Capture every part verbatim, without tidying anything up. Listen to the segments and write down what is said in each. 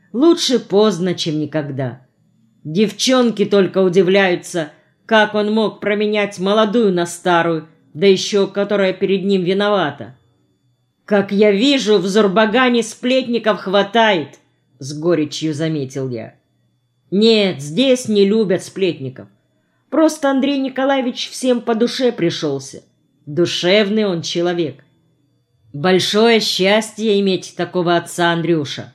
Лучше поздно, чем никогда. Девчонки только удивляются, как он мог променять молодую на старую, да еще которая перед ним виновата. «Как я вижу, в Зурбагане сплетников хватает», — с горечью заметил я. «Нет, здесь не любят сплетников. Просто Андрей Николаевич всем по душе пришелся. Душевный он человек. Большое счастье иметь такого отца, Андрюша».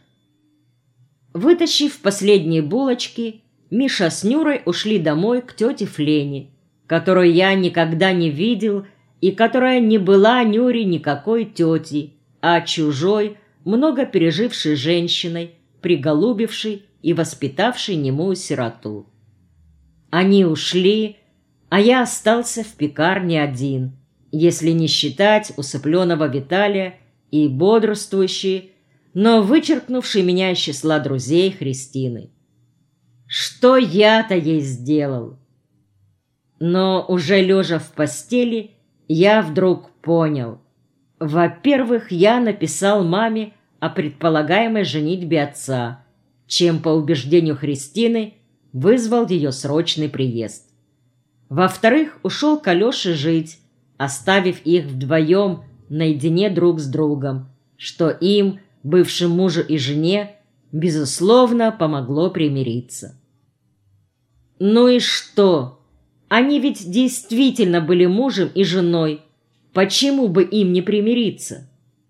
Вытащив последние булочки, Миша с Нюрой ушли домой к тете Флене, которую я никогда не видел и которая не была Нюре никакой тетей, а чужой, много пережившей женщиной, приголубившей и воспитавшей немую сироту. Они ушли, а я остался в пекарне один, если не считать усыпленного Виталия и бодрствующей, но вычеркнувшей меня из числа друзей Христины. Что я-то ей сделал? Но уже лежа в постели, я вдруг понял. Во-первых, я написал маме о предполагаемой женитьбе отца, чем, по убеждению Христины, вызвал ее срочный приезд. Во-вторых, ушел к Алёше жить, оставив их вдвоем наедине друг с другом, что им, бывшим мужу и жене, безусловно, помогло примириться. Ну и что? Они ведь действительно были мужем и женой. Почему бы им не примириться?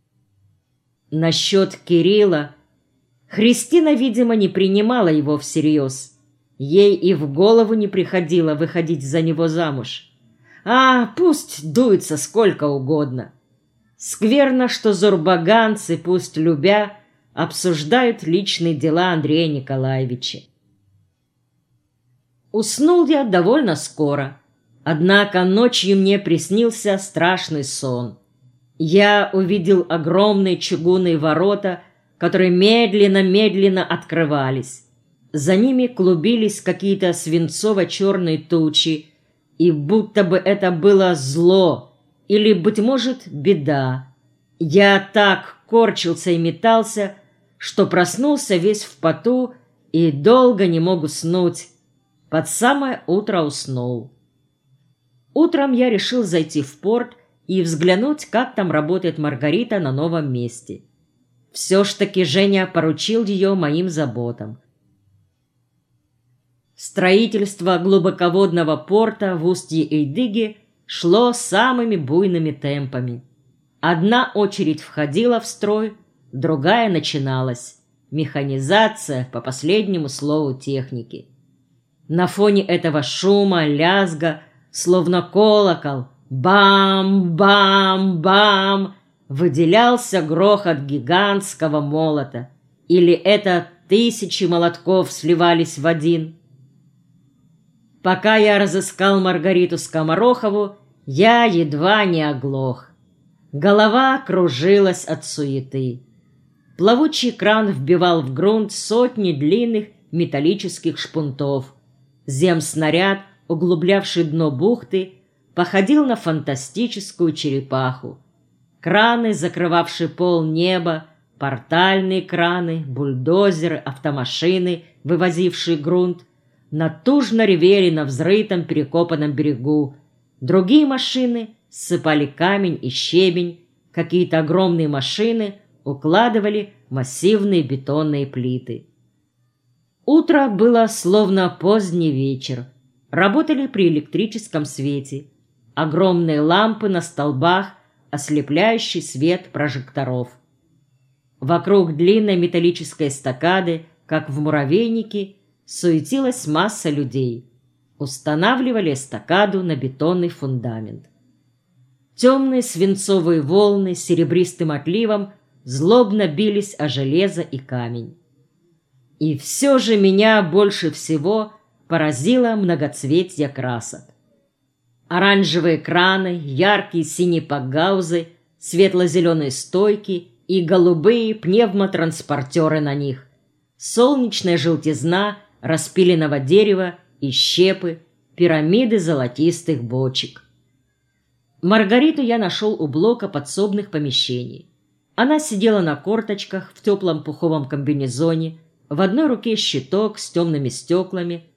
Насчет Кирилла. Христина, видимо, не принимала его всерьез. Ей и в голову не приходило выходить за него замуж. А, пусть дуется сколько угодно. Скверно, что зурбаганцы, пусть любя, обсуждают личные дела Андрея Николаевича. Уснул я довольно скоро, однако ночью мне приснился страшный сон. Я увидел огромные чугунные ворота, которые медленно-медленно открывались. За ними клубились какие-то свинцово-черные тучи, и будто бы это было зло или, быть может, беда. Я так корчился и метался, что проснулся весь в поту и долго не мог уснуть. Под самое утро уснул. Утром я решил зайти в порт и взглянуть, как там работает Маргарита на новом месте. Все ж таки Женя поручил ее моим заботам. Строительство глубоководного порта в устье Эйдыги шло самыми буйными темпами. Одна очередь входила в строй, другая начиналась. Механизация по последнему слову техники. На фоне этого шума, лязга, словно колокол, бам-бам-бам, выделялся грохот гигантского молота. Или это тысячи молотков сливались в один? Пока я разыскал Маргариту Скоморохову, я едва не оглох. Голова кружилась от суеты. Плавучий кран вбивал в грунт сотни длинных металлических шпунтов. Земснаряд, углублявший дно бухты, походил на фантастическую черепаху. Краны, закрывавшие пол неба, портальные краны, бульдозеры, автомашины, вывозившие грунт, натужно ревели на взрытом перекопанном берегу. Другие машины ссыпали камень и щебень, какие-то огромные машины укладывали массивные бетонные плиты. Утро было словно поздний вечер. Работали при электрическом свете. Огромные лампы на столбах, ослепляющий свет прожекторов. Вокруг длинной металлической эстакады, как в муравейнике, суетилась масса людей. Устанавливали эстакаду на бетонный фундамент. Темные свинцовые волны с серебристым отливом злобно бились о железо и камень. И все же меня больше всего поразило многоцветье красок. Оранжевые краны, яркие синие пакгаузы, светло-зеленые стойки и голубые пневмотранспортеры на них, солнечная желтизна распиленного дерева и щепы, пирамиды золотистых бочек. Маргариту я нашел у блока подсобных помещений. Она сидела на корточках в теплом пуховом комбинезоне, В одной руке щиток с темными стеклами,